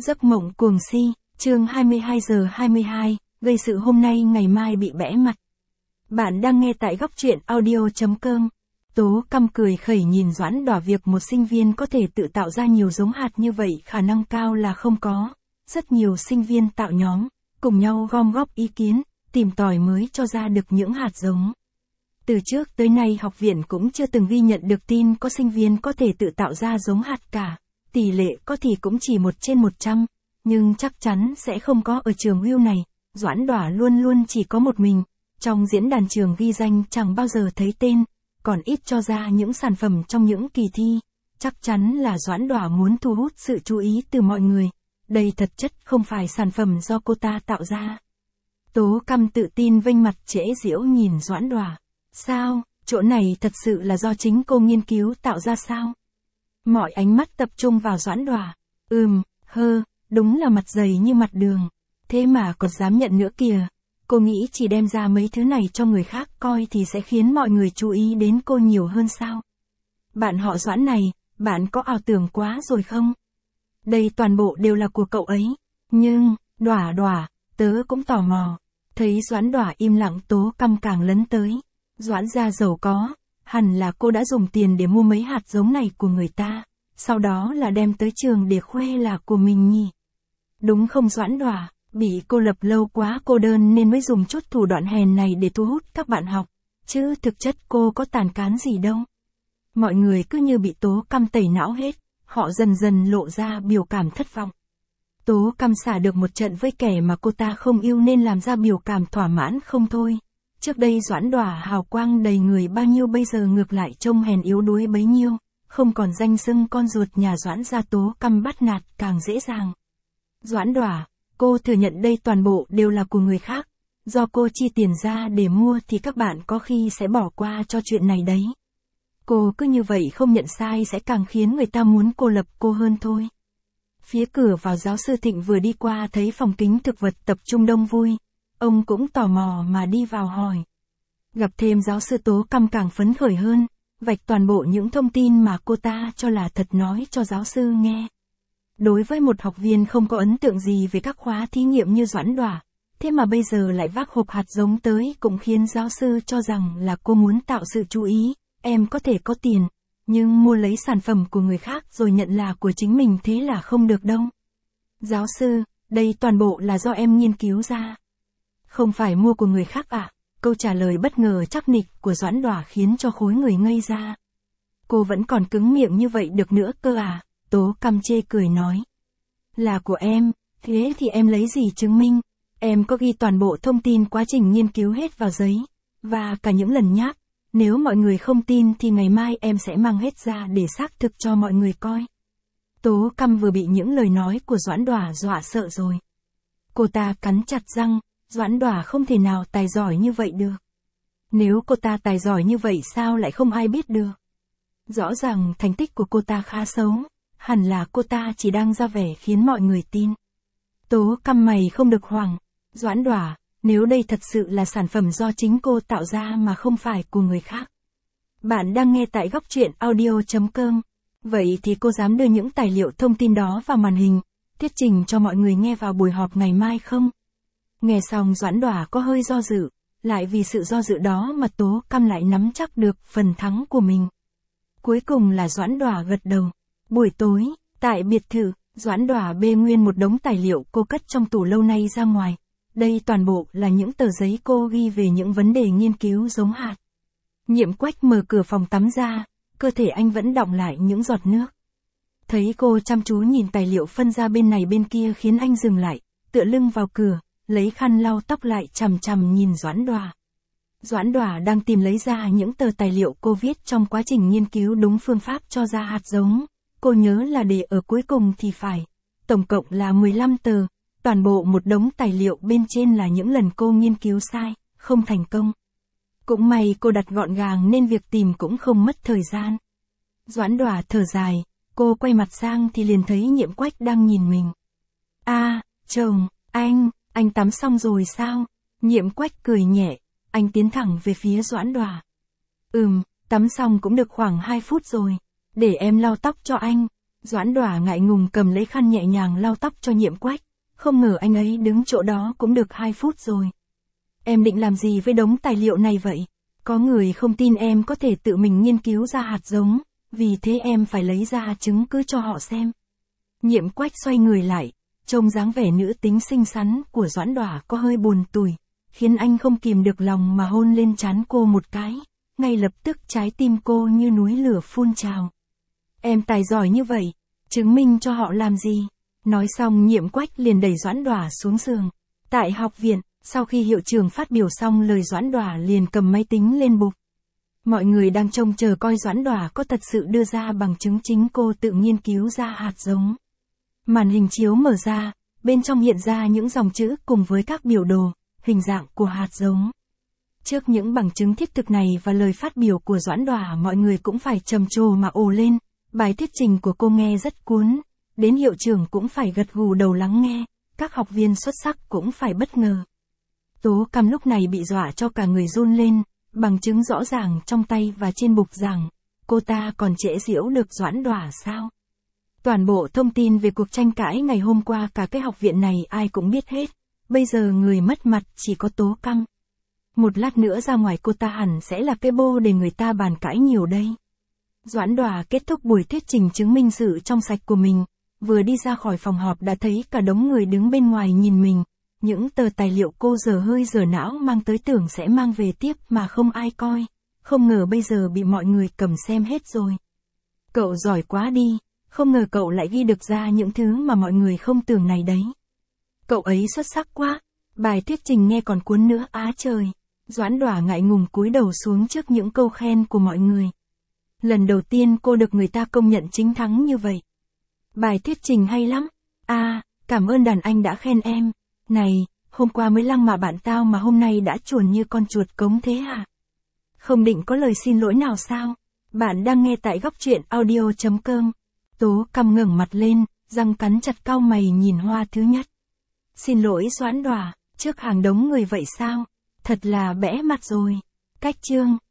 Giấc mộng cuồng si, chương 22:22, gây sự hôm nay ngày mai bị bẽ mặt. Bạn đang nghe tại góc truyện audio.com. Tố căm cười khẩy nhìn Doãn Đỏ, việc một sinh viên có thể tự tạo ra nhiều giống hạt như vậy khả năng cao là không có. Rất nhiều sinh viên tạo nhóm, cùng nhau gom góp ý kiến, tìm tòi mới cho ra được những hạt giống. Từ trước tới nay học viện cũng chưa từng ghi nhận được tin có sinh viên có thể tự tạo ra giống hạt cả. Tỷ lệ có thì cũng chỉ 1/100, nhưng chắc chắn sẽ không có ở trường Will này. Doãn Đỏ luôn luôn chỉ có một mình, trong diễn đàn trường ghi danh chẳng bao giờ thấy tên, còn ít cho ra những sản phẩm trong những kỳ thi. Chắc chắn là Doãn Đỏ muốn thu hút sự chú ý từ mọi người. Đây thật chất không phải sản phẩm do cô ta tạo ra. Tố căm tự tin vênh mặt trễ giễu nhìn Doãn Đỏ. Sao, chỗ này thật sự là do chính cô nghiên cứu tạo ra sao? Mọi ánh mắt tập trung vào Doãn Đỏ. Đúng là mặt dày như mặt đường. Thế mà còn dám nhận nữa kìa. Cô nghĩ chỉ đem ra mấy thứ này cho người khác coi thì sẽ khiến mọi người chú ý đến cô nhiều hơn sao? Bạn họ Doãn này, bạn có ảo tưởng quá rồi không? Đây toàn bộ đều là của cậu ấy. Nhưng, Đỏ, tớ cũng tò mò. Thấy Doãn Đỏ im lặng, Tố căm càng lấn tới. Doãn gia giàu có, hẳn là cô đã dùng tiền để mua mấy hạt giống này của người ta, sau đó là đem tới trường để khoe là của mình nhỉ? Đúng không Doãn Đỏ, bị cô lập lâu quá cô đơn nên mới dùng chút thủ đoạn hèn này để thu hút các bạn học, chứ thực chất cô có tàn cán gì đâu. Mọi người cứ như bị Tố căm tẩy não hết, họ dần dần lộ ra biểu cảm thất vọng. Tố căm xả được một trận với kẻ mà cô ta không yêu nên làm ra biểu cảm thỏa mãn không thôi. Trước đây Doãn Đỏ hào quang đầy người bao nhiêu, bây giờ ngược lại trông hèn yếu đuối bấy nhiêu, không còn danh xưng con ruột nhà Doãn gia. Tố căm bắt nạt càng dễ dàng. Doãn Đỏ, cô thừa nhận đây toàn bộ đều là của người khác, do cô chi tiền ra để mua thì các bạn có khi sẽ bỏ qua cho chuyện này đấy. Cô cứ như vậy không nhận sai sẽ càng khiến người ta muốn cô lập cô hơn thôi. Phía cửa vào giáo sư Thịnh vừa đi qua thấy phòng kính thực vật tập trung đông vui. Ông cũng tò mò mà đi vào hỏi. Gặp thêm giáo sư, Tố căm càng phấn khởi hơn, vạch toàn bộ những thông tin mà cô ta cho là thật nói cho giáo sư nghe. Đối với một học viên không có ấn tượng gì về các khóa thí nghiệm như Doãn Đỏ, thế mà bây giờ lại vác hộp hạt giống tới cũng khiến giáo sư cho rằng là cô muốn tạo sự chú ý. Em có thể có tiền, nhưng mua lấy sản phẩm của người khác rồi nhận là của chính mình thế là không được đâu. Giáo sư, đây toàn bộ là do em nghiên cứu ra. Không phải mua của người khác à? Câu trả lời bất ngờ chắc nịch của Doãn Đỏ khiến cho khối người ngây ra. Cô vẫn còn cứng miệng như vậy được nữa cơ à? Tố căm chê cười nói. Là của em, thế thì em lấy gì chứng minh? Em có ghi toàn bộ thông tin quá trình nghiên cứu hết vào giấy, và cả những lần nháp. Nếu mọi người không tin thì ngày mai em sẽ mang hết ra để xác thực cho mọi người coi. Tố căm vừa bị những lời nói của Doãn Đỏ dọa sợ rồi. Cô ta cắn chặt răng. Doãn Đỏ không thể nào tài giỏi như vậy được. Nếu cô ta tài giỏi như vậy sao lại không ai biết được? Rõ ràng thành tích của cô ta khá xấu, hẳn là cô ta chỉ đang ra vẻ khiến mọi người tin. Tố căm mày không được hoảng. Doãn Đỏ, nếu đây thật sự là sản phẩm do chính cô tạo ra mà không phải của người khác. Bạn đang nghe tại góc truyện audio.com. Vậy thì cô dám đưa những tài liệu thông tin đó vào màn hình, thuyết trình cho mọi người nghe vào buổi họp ngày mai không? Nghe xong Doãn Đỏ có hơi do dự, lại vì sự do dự đó mà Tố căm lại nắm chắc được phần thắng của mình. Cuối cùng là Doãn Đỏ gật đầu. Buổi tối, tại biệt thự, Doãn Đỏ bê nguyên một đống tài liệu cô cất trong tủ lâu nay ra ngoài. Đây toàn bộ là những tờ giấy cô ghi về những vấn đề nghiên cứu giống hạt. Nhiệm Quách mở cửa phòng tắm ra, cơ thể anh vẫn đọng lại những giọt nước. Thấy cô chăm chú nhìn tài liệu phân ra bên này bên kia khiến anh dừng lại, tựa lưng vào cửa, lấy khăn lau tóc lại chằm chằm nhìn Doãn Đỏ. Doãn Đỏ đang tìm lấy ra những tờ tài liệu cô viết trong quá trình nghiên cứu đúng phương pháp cho ra hạt giống. Cô nhớ là để ở cuối cùng thì phải. Tổng cộng là 15 tờ, toàn bộ một đống tài liệu bên trên là những lần cô nghiên cứu sai, không thành công. Cũng may cô đặt gọn gàng nên việc tìm cũng không mất thời gian. Doãn Đỏ thở dài, cô quay mặt sang thì liền thấy Nhiệm Quách đang nhìn mình. Chồng, anh tắm xong rồi sao? Nhiệm Quách cười nhẹ, anh tiến thẳng về phía Doãn Đỏ. Tắm xong cũng được khoảng 2 phút rồi, để em lau tóc cho anh. Doãn Đỏa ngại ngùng cầm lấy khăn nhẹ nhàng lau tóc cho Nhiệm Quách, không ngờ anh ấy đứng chỗ đó cũng được 2 phút rồi. Em định làm gì với đống tài liệu này vậy? Có người không tin em có thể tự mình nghiên cứu ra hạt giống, vì thế em phải lấy ra chứng cứ cho họ xem. Nhiệm Quách xoay người lại, trông dáng vẻ nữ tính xinh xắn của Doãn Đỏa có hơi buồn tủi, khiến anh không kìm được lòng mà hôn lên trán cô một cái, ngay lập tức trái tim cô như núi lửa phun trào. Em tài giỏi như vậy, chứng minh cho họ làm gì? Nói xong Nhiệm Quách liền đẩy Doãn Đỏa xuống giường. Tại học viện, sau khi hiệu trưởng phát biểu xong lời Doãn Đỏa liền cầm máy tính lên bục. Mọi người đang trông chờ coi Doãn Đỏa có thật sự đưa ra bằng chứng chính cô tự nghiên cứu ra hạt giống. Màn hình chiếu mở ra, bên trong hiện ra những dòng chữ cùng với các biểu đồ, hình dạng của hạt giống. Trước những bằng chứng thiết thực này và lời phát biểu của Doãn Đỏa, mọi người cũng phải trầm trồ mà ồ lên. Bài thuyết trình của cô nghe rất cuốn, đến hiệu trưởng cũng phải gật gù đầu lắng nghe, các học viên xuất sắc cũng phải bất ngờ. Tố Căm lúc này bị dọa cho cả người run lên, bằng chứng rõ ràng trong tay và trên bục giảng, cô ta còn chế giễu được Doãn Đỏa sao? Toàn bộ thông tin về cuộc tranh cãi ngày hôm qua cả cái học viện này ai cũng biết hết, bây giờ người mất mặt chỉ có Tố Căm. Một lát nữa ra ngoài cô ta hẳn sẽ là cái bô để người ta bàn cãi nhiều đây. Doãn Đỏa kết thúc buổi thuyết trình chứng minh sự trong sạch của mình, vừa đi ra khỏi phòng họp đã thấy cả đống người đứng bên ngoài nhìn mình. Những tờ tài liệu cô dở hơi dở não mang tới tưởng sẽ mang về tiếp mà không ai coi, không ngờ bây giờ bị mọi người cầm xem hết rồi. Cậu giỏi quá đi, không ngờ cậu lại ghi được ra những thứ mà mọi người không tưởng này đấy. Cậu ấy xuất sắc quá, bài thuyết trình nghe còn cuốn nữa á trời. Doãn Đỏa ngại ngùng cúi đầu xuống trước những câu khen của mọi người. Lần đầu tiên cô được người ta công nhận chính thắng như vậy. Bài thuyết trình hay lắm. Cảm ơn đàn anh đã khen em. Này, hôm qua mới lăng mà bạn tao mà hôm nay đã chuồn như con chuột cống thế hả? Không định có lời xin lỗi nào sao? Bạn đang nghe tại góc truyện audio.com. Tố Căm ngẩng mặt lên, răng cắn chặt cau mày nhìn Hoa Thứ Nhất. Xin lỗi Doãn Đỏa, trước hàng đống người vậy sao? Thật là bẽ mặt rồi. Cách chương.